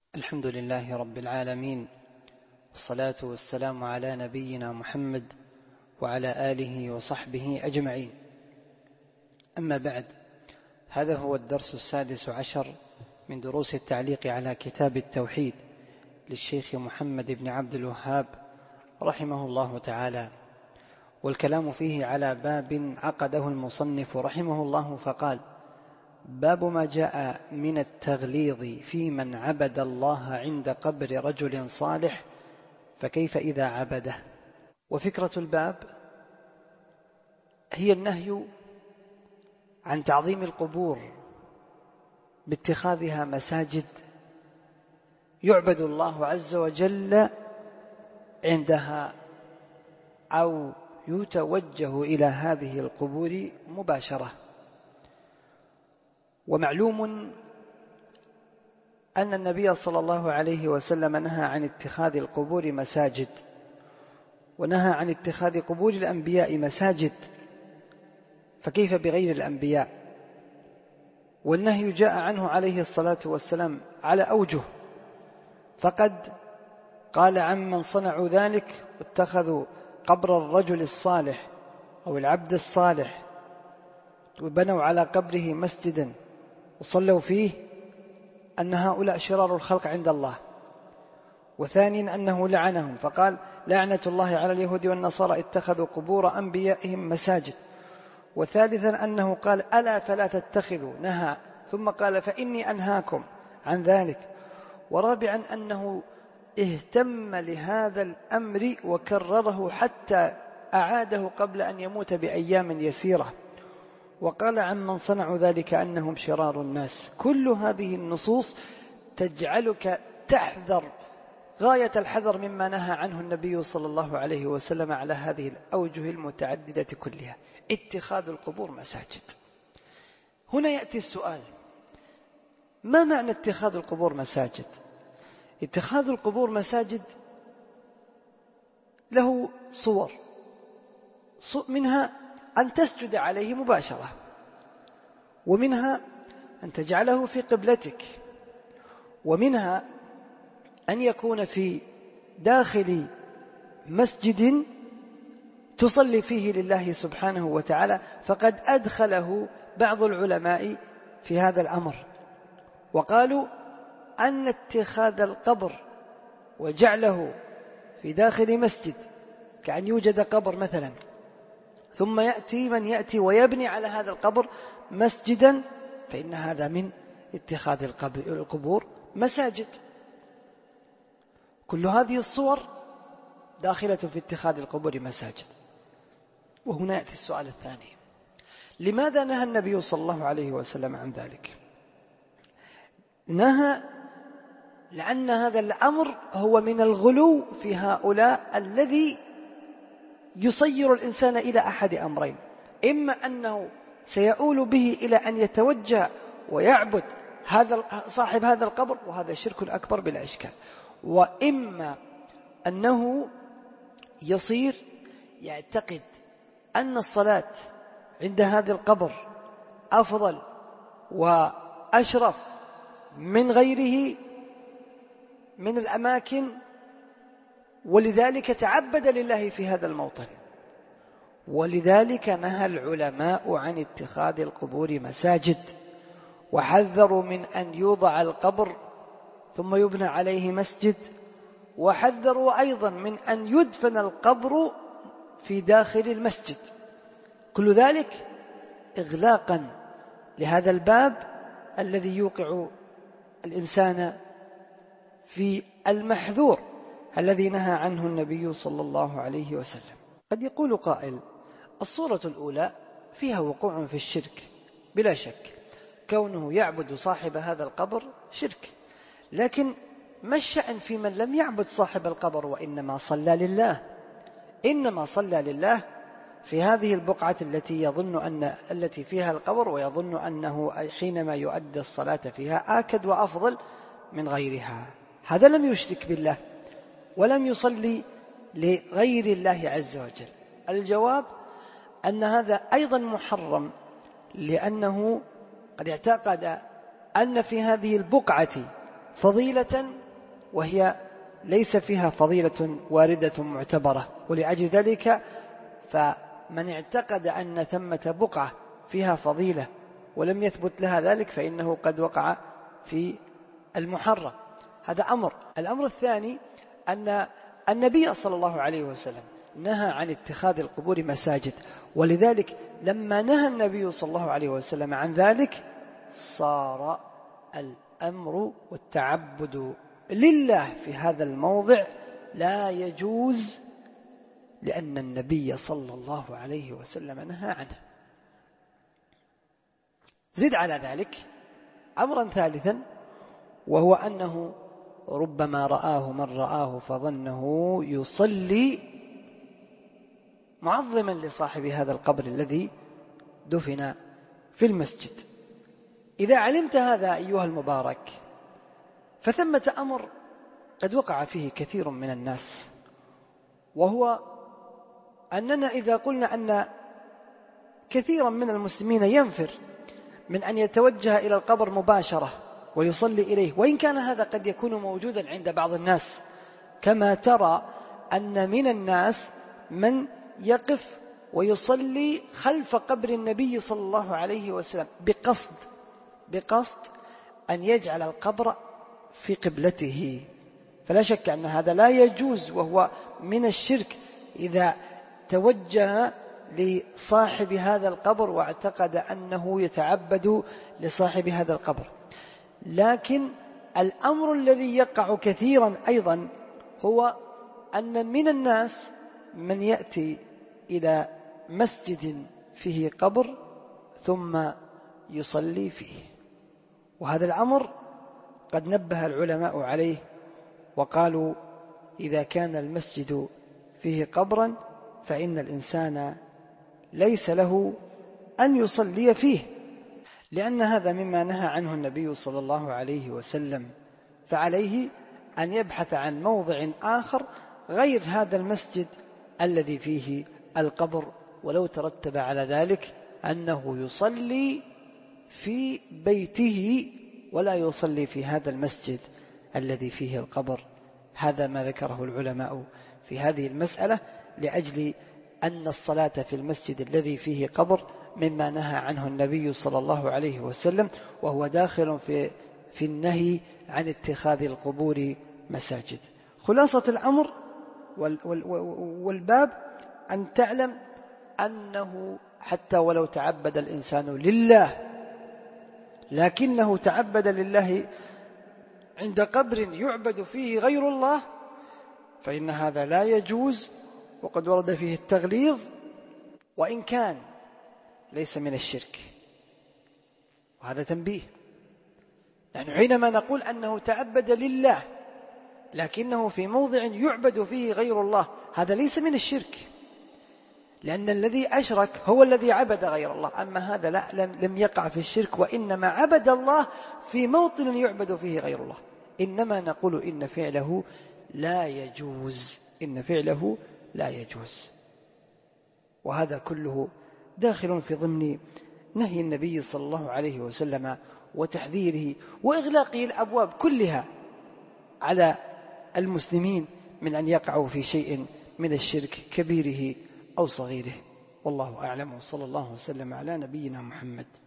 الحمد لله رب العالمين، والصلاة والسلام على نبينا محمد وعلى آله وصحبه أجمعين. أما بعد، هذا هو الدرس 16 من دروس التعليق على كتاب التوحيد للشيخ محمد بن عبد الوهاب رحمه الله تعالى، والكلام فيه على باب عقده المصنف رحمه الله فقال: باب ما جاء من التغليظ في من عبد الله عند قبر رجل صالح، فكيف إذا عبده؟ وفكرة الباب هي النهي عن تعظيم القبور باتخاذها مساجد يعبد الله عز وجل عندها أو يتوجه إلى هذه القبور مباشرة. ومعلوم أن النبي صلى الله عليه وسلم نهى عن اتخاذ القبور مساجد، ونهى عن اتخاذ قبور الأنبياء مساجد، فكيف بغير الأنبياء؟ والنهي جاء عنه عليه الصلاة والسلام على أوجه، فقد قال عمن صنعوا ذلك: اتخذوا قبر الرجل الصالح أو العبد الصالح وبنوا على قبره مسجدا وصلوا فيه، أن هؤلاء شرار الخلق عند الله. وثانيا أنه لعنهم، فقال: لعنة الله على اليهود والنصارى اتخذوا قبور أنبيائهم مساجد. وثالثا أنه قال: ألا فلا تتخذوا، نهى، ثم قال: فإني أنهاكم عن ذلك. ورابعا أنه اهتم لهذا الأمر وكرره حتى أعاده قبل أن يموت بأيام يسيرة، وقال عمن صنعوا ذلك أنهم شرار الناس. كل هذه النصوص تجعلك تحذر غاية الحذر مما نهى عنه النبي صلى الله عليه وسلم على هذه الأوجه المتعددة كلها، اتخاذ القبور مساجد. هنا يأتي السؤال: ما معنى اتخاذ القبور مساجد؟ اتخاذ القبور مساجد له صور، منها أن تسجد عليه مباشرة، ومنها أن تجعله في قبلتك، ومنها أن يكون في داخل مسجد تصلي فيه لله سبحانه وتعالى، فقد أدخله بعض العلماء في هذا الأمر، وقالوا أن اتخاذ القبر وجعله في داخل مسجد، كأن يوجد قبر مثلا ثم يأتي من يأتي ويبني على هذا القبر مسجدا، فإن هذا من اتخاذ القبور مساجد. كل هذه الصور داخلة في اتخاذ القبور مساجد. وهنا يأتي السؤال الثاني: لماذا نهى النبي صلى الله عليه وسلم عن ذلك؟ نهى لأن هذا الأمر هو من الغلو في هؤلاء الذي يصير الإنسان إلى أحد أمرين: إما أنه سيؤول به إلى أن يتوجه ويعبد صاحب هذا القبر، وهذا شرك أكبر بلا إشكال، وإما أنه يصير يعتقد أن الصلاة عند هذا القبر أفضل وأشرف من غيره من الأماكن، ولذلك تعبد لله في هذا الموطن. ولذلك نهى العلماء عن اتخاذ القبور مساجد، وحذروا من أن يوضع القبر ثم يبنى عليه مسجد، وحذروا أيضا من أن يدفن القبر في داخل المسجد. كل ذلك إغلاقا لهذا الباب الذي يوقع الإنسان في المحذور الذي نهى عنه النبي صلى الله عليه وسلم. قد يقول قائل: الصورة الأولى فيها وقوع في الشرك بلا شك، كونه يعبد صاحب هذا القبر شرك، لكن ما الشأن في من لم يعبد صاحب القبر وإنما صلى لله؟ إنما صلى لله في هذه البقعة التي فيها القبر، ويظن أنه حينما يؤدي الصلاة فيها آكد وأفضل من غيرها. هذا لم يشرك بالله ولم يصلي لغير الله عز وجل. الجواب أن هذا أيضا محرم، لأنه قد اعتقد أن في هذه البقعة فضيلة وهي ليس فيها فضيلة واردة معتبرة، ولأجل ذلك فمن اعتقد أن ثمة بقعة فيها فضيلة ولم يثبت لها ذلك فإنه قد وقع في المحرم. هذا أمر. الأمر الثاني أن النبي صلى الله عليه وسلم نهى عن اتخاذ القبور مساجد، ولذلك لما نهى النبي صلى الله عليه وسلم عن ذلك صار الأمر والتعبد لله في هذا الموضع لا يجوز، لأن النبي صلى الله عليه وسلم نهى عنه. زد على ذلك أمرا ثالثا، وهو أنه ربما رآه من رآه فظنه يصلي معظما لصاحب هذا القبر الذي دفن في المسجد. إذا علمت هذا أيها المبارك فثمة أمر قد وقع فيه كثير من الناس، وهو أننا إذا قلنا أن كثيرا من المسلمين ينفر من أن يتوجه إلى القبر مباشرة ويصلي إليه، وإن كان هذا قد يكون موجودا عند بعض الناس، كما ترى أن من الناس من يقف ويصلي خلف قبر النبي صلى الله عليه وسلم بقصد أن يجعل القبر في قبلته. فلا شك أن هذا لا يجوز، وهو من الشرك إذا توجه لصاحب هذا القبر واعتقد أنه يتعبد لصاحب هذا القبر. لكن الأمر الذي يقع كثيرا أيضا هو أن من الناس من يأتي إلى مسجد فيه قبر ثم يصلي فيه، وهذا الأمر قد نبه العلماء عليه وقالوا إذا كان المسجد فيه قبرا فإن الإنسان ليس له أن يصلي فيه، لأن هذا مما نهى عنه النبي صلى الله عليه وسلم، فعليه أن يبحث عن موضع آخر غير هذا المسجد الذي فيه القبر، ولو ترتب على ذلك أنه يصلي في بيته ولا يصلي في هذا المسجد الذي فيه القبر. هذا ما ذكره العلماء في هذه المسألة، لأجل أن الصلاة في المسجد الذي فيه قبر مما نهى عنه النبي صلى الله عليه وسلم، وهو داخل في النهي عن اتخاذ القبور مساجد. خلاصة الأمر والباب أن تعلم أنه حتى ولو تعبد الإنسان لله لكنه تعبد لله عند قبر يعبد فيه غير الله فإن هذا لا يجوز، وقد ورد فيه التغليظ، وإن كان ليس من الشرك. وهذا تنبيه، نحن حينما نقول أنه تعبد لله لكنه في موضع يعبد فيه غير الله، هذا ليس من الشرك، لأن الذي أشرك هو الذي عبد غير الله. أما هذا لا، لم يقع في الشرك، وإنما عبد الله في موطن يعبد فيه غير الله. إنما نقول إن فعله لا يجوز، إن فعله لا يجوز. وهذا كله داخل في ضمن نهي النبي صلى الله عليه وسلم وتحذيره وإغلاقه الأبواب كلها على المسلمين من أن يقعوا في شيء من الشرك كبيره أو صغيره. والله أعلم، وصلى الله وسلم على نبينا محمد.